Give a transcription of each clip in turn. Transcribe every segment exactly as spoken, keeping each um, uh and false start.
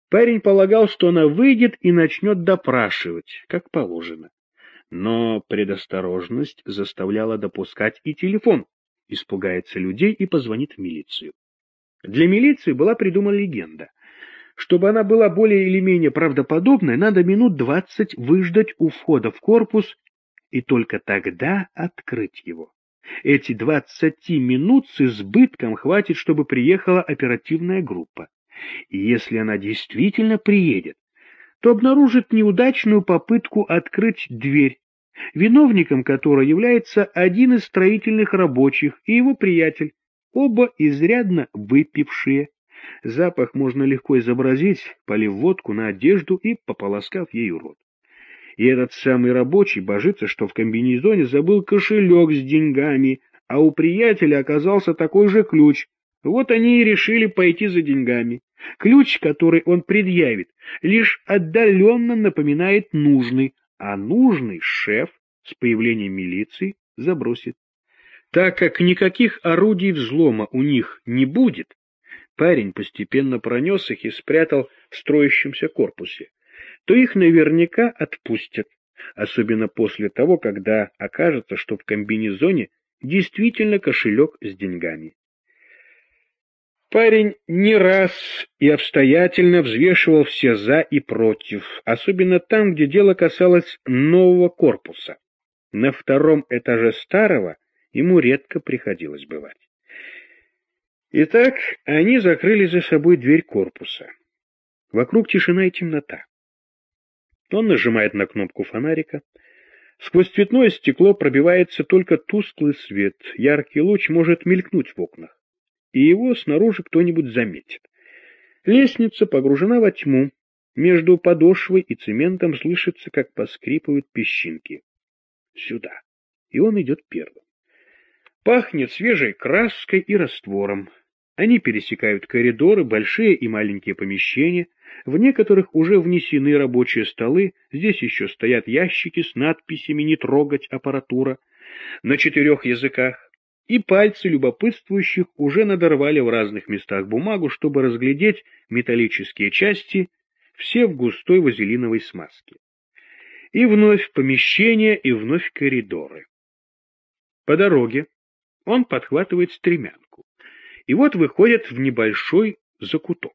Парень полагал, что она выйдет и начнет допрашивать, как положено. Но предосторожность заставляла допускать и телефон. Испугается людей и позвонит в милицию. Для милиции была придумана легенда. Чтобы она была более или менее правдоподобной, надо минут двадцать выждать у входа в корпус и только тогда открыть его. Эти двадцати минут с избытком хватит, чтобы приехала оперативная группа. И если она действительно приедет, то обнаружит неудачную попытку открыть дверь, виновником которой является один из строительных рабочих и его приятель, оба изрядно выпившие. Запах можно легко изобразить, полив водку на одежду и пополоскав ею рот. И этот самый рабочий божится, что в комбинезоне забыл кошелек с деньгами, а у приятеля оказался такой же ключ. Вот они и решили пойти за деньгами. Ключ, который он предъявит, лишь отдаленно напоминает нужный, а нужный шеф с появлением милиции забросит. Так как никаких орудий взлома у них не будет, парень постепенно пронес их и спрятал в строящемся корпусе, то их наверняка отпустят, особенно после того, когда окажется, что в комбинезоне действительно кошелек с деньгами. Парень не раз и обстоятельно взвешивал все «за» и «против», особенно там, где дело касалось нового корпуса. На втором этаже старого ему редко приходилось бывать. Итак, они закрыли за собой дверь корпуса. Вокруг тишина и темнота. Он нажимает на кнопку фонарика. Сквозь цветное стекло пробивается только тусклый свет, яркий луч может мелькнуть в окнах, и его снаружи кто-нибудь заметит. Лестница погружена во тьму, между подошвой и цементом слышится, как поскрипывают песчинки. Сюда. И он идет первым. Пахнет свежей краской и раствором. Они пересекают коридоры, большие и маленькие помещения, в некоторых уже внесены рабочие столы, здесь еще стоят ящики с надписями «Не трогать аппаратура» на четырех языках, и пальцы любопытствующих уже надорвали в разных местах бумагу, чтобы разглядеть металлические части, все в густой вазелиновой смазке. И вновь помещения, и вновь коридоры. По дороге он подхватывает стремянку, и вот выходит в небольшой закуток.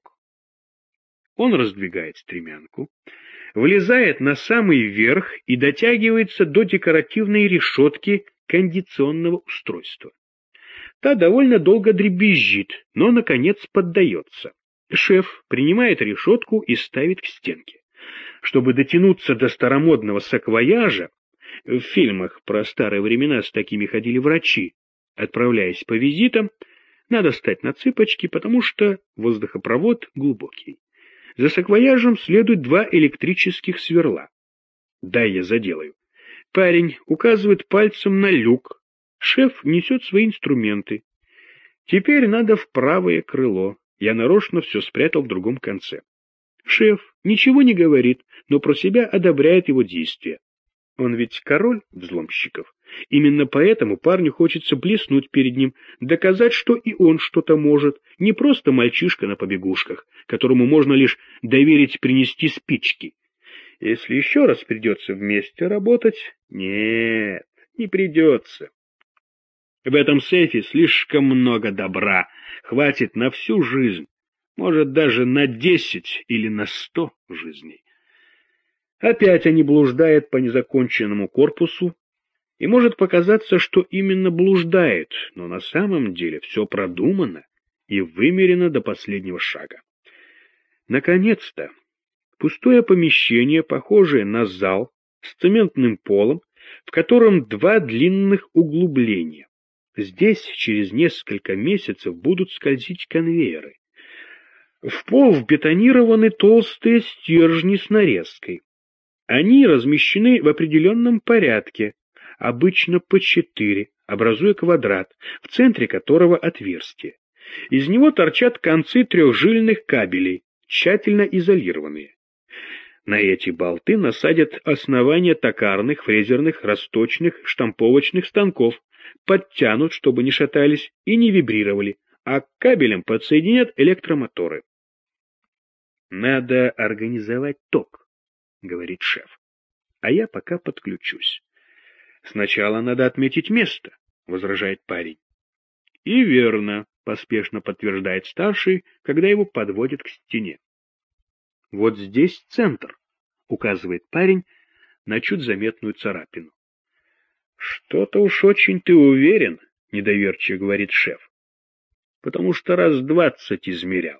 Он раздвигает стремянку, влезает на самый верх и дотягивается до декоративной решетки кондиционного устройства. Та довольно долго дребезжит, но, наконец, поддается. Шеф принимает решетку и ставит к стенке. Чтобы дотянуться до старомодного саквояжа, в фильмах про старые времена с такими ходили врачи, отправляясь по визитам, надо встать на цыпочки, потому что воздухопровод глубокий. За саквояжем следуют два электрических сверла. Дай я заделаю. Парень указывает пальцем на люк. Шеф несет свои инструменты. Теперь надо в правое крыло. Я нарочно все спрятал в другом конце. Шеф ничего не говорит, но про себя одобряет его действия. Он ведь король взломщиков. Именно поэтому парню хочется блеснуть перед ним, доказать, что и он что-то может, не просто мальчишка на побегушках, которому можно лишь доверить принести спички. Если еще раз придется вместе работать, нет, не придется. В этом сейфе слишком много добра, хватит на всю жизнь, может даже на десять или на сто жизней. Опять они блуждают по незаконченному корпусу, и может показаться, что именно блуждает, но на самом деле все продумано и вымерено до последнего шага. Наконец-то, пустое помещение, похожее на зал с цементным полом, в котором два длинных углубления. Здесь через несколько месяцев будут скользить конвейеры. В пол вбетонированы толстые стержни с нарезкой. Они размещены в определенном порядке, обычно по четыре, образуя квадрат, в центре которого отверстие. Из него торчат концы трехжильных кабелей, тщательно изолированные. На эти болты насадят основания токарных, фрезерных, расточных, штамповочных станков, подтянут, чтобы не шатались и не вибрировали, а к кабелям подсоединят электромоторы. Надо организовать ток, говорит шеф, а я пока подключусь. Сначала надо отметить место, возражает парень. И верно, поспешно подтверждает старший, когда его подводят к стене. Вот здесь центр, указывает парень на чуть заметную царапину. Что-то уж очень ты уверен, недоверчиво говорит шеф, потому что раз двадцать измерял.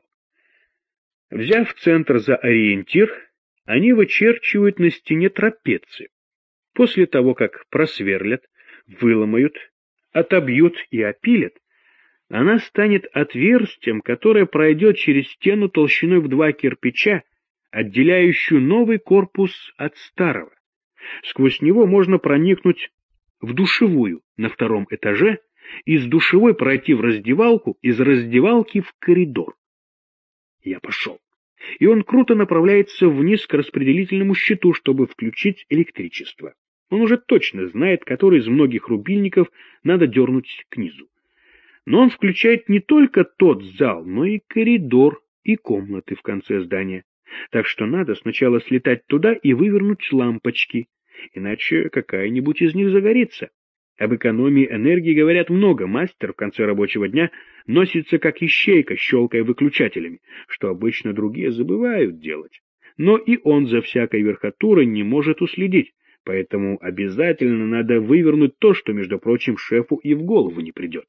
Взяв центр за ориентир, они вычерчивают на стене трапецию. После того, как просверлят, выломают, отобьют и опилят, она станет отверстием, которое пройдет через стену толщиной в два кирпича, отделяющую новый корпус от старого. Сквозь него можно проникнуть в душевую на втором этаже, из душевой пройти в раздевалку, из раздевалки в коридор. Я пошел. И он круто направляется вниз к распределительному щиту, чтобы включить электричество. Он уже точно знает, который из многих рубильников надо дернуть к низу. Но он включает не только тот зал, но и коридор, и комнаты в конце здания. Так что надо сначала слетать туда и вывернуть лампочки, иначе какая-нибудь из них загорится. Об экономии энергии говорят много. Мастер в конце рабочего дня носится как ищейка, щелкая выключателями, что обычно другие забывают делать. Но и он за всякой верхотурой не может уследить, поэтому обязательно надо вывернуть то, что, между прочим, шефу и в голову не придет.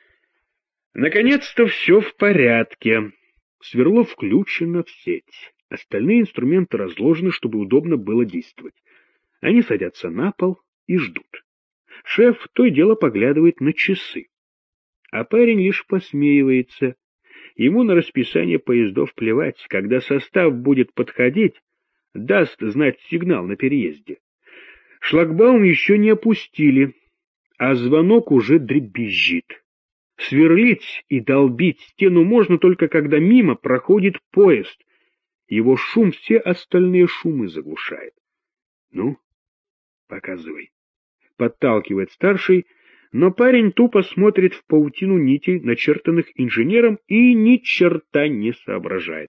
Наконец-то все в порядке. Сверло включено в сеть. Остальные инструменты разложены, чтобы удобно было действовать. Они садятся на пол и ждут. Шеф то и дело поглядывает на часы. А парень лишь посмеивается. Ему на расписание поездов плевать. Когда состав будет подходить, даст знать сигнал на переезде. Шлагбаум еще не опустили, а звонок уже дребезжит. Сверлить и долбить стену можно только когда мимо проходит поезд. Его шум все остальные шумы заглушает. Ну, показывай. Подталкивает старший, но парень тупо смотрит в паутину нитей, начертанных инженером, и ни черта не соображает.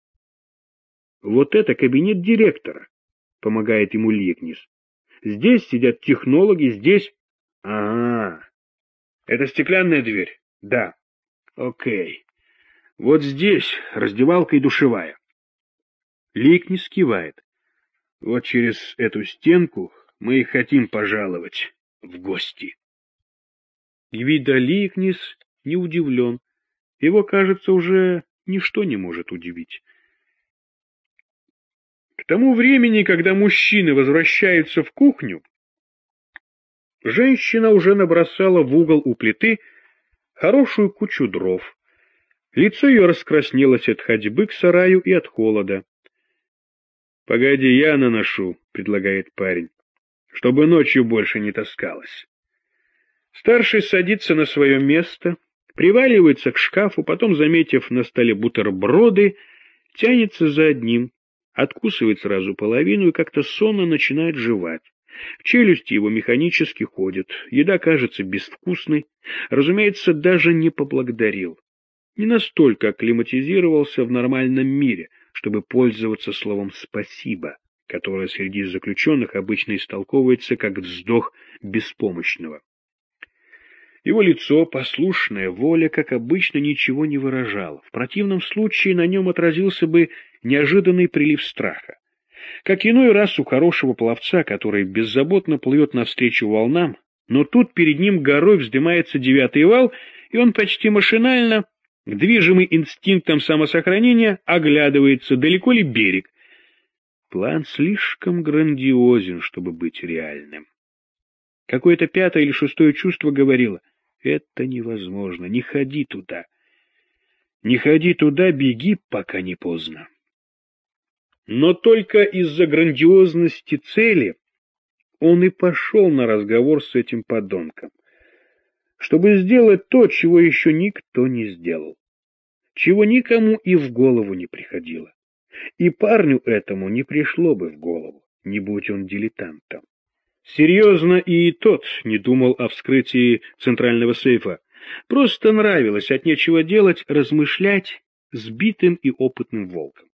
Вот это кабинет директора, помогает ему Ликнис. Здесь сидят технологи, здесь... А, это стеклянная дверь? Да. Окей. Вот здесь раздевалка и душевая. Ликнис кивает. Вот через эту стенку мы и хотим пожаловать в гости. Гвидо Ликнис не удивлен. Его, кажется, уже ничто не может удивить. К тому времени, когда мужчины возвращаются в кухню, женщина уже набросала в угол у плиты хорошую кучу дров. Лицо ее раскраснелось от ходьбы к сараю и от холода. — Погоди, я наношу, — предлагает парень, — чтобы ночью больше не таскалась. Старший садится на свое место, приваливается к шкафу, потом, заметив на столе бутерброды, тянется за одним, откусывает сразу половину и как-то сонно начинает жевать. В челюсти его механически ходят, еда кажется безвкусной, разумеется, даже не поблагодарил. Не настолько акклиматизировался в нормальном мире, чтобы пользоваться словом «спасибо», которое среди заключенных обычно истолковывается как вздох беспомощного. Его лицо, послушная воля, как обычно, ничего не выражало. В противном случае на нем отразился бы неожиданный прилив страха. Как иной раз у хорошего пловца, который беззаботно плывет навстречу волнам, но тут перед ним горой вздымается девятый вал, и он почти машинально, движимый инстинктом самосохранения, оглядывается, далеко ли берег. План слишком грандиозен, чтобы быть реальным. Какое-то пятое или шестое чувство говорило: это невозможно, не ходи туда. Не ходи туда, беги, пока не поздно. Но только из-за грандиозности цели он и пошел на разговор с этим подонком, чтобы сделать то, чего еще никто не сделал, чего никому и в голову не приходило. И парню этому не пришло бы в голову, не будь он дилетантом. Серьезно и тот не думал о вскрытии центрального сейфа. Просто нравилось от нечего делать размышлять сбитым и опытным волком.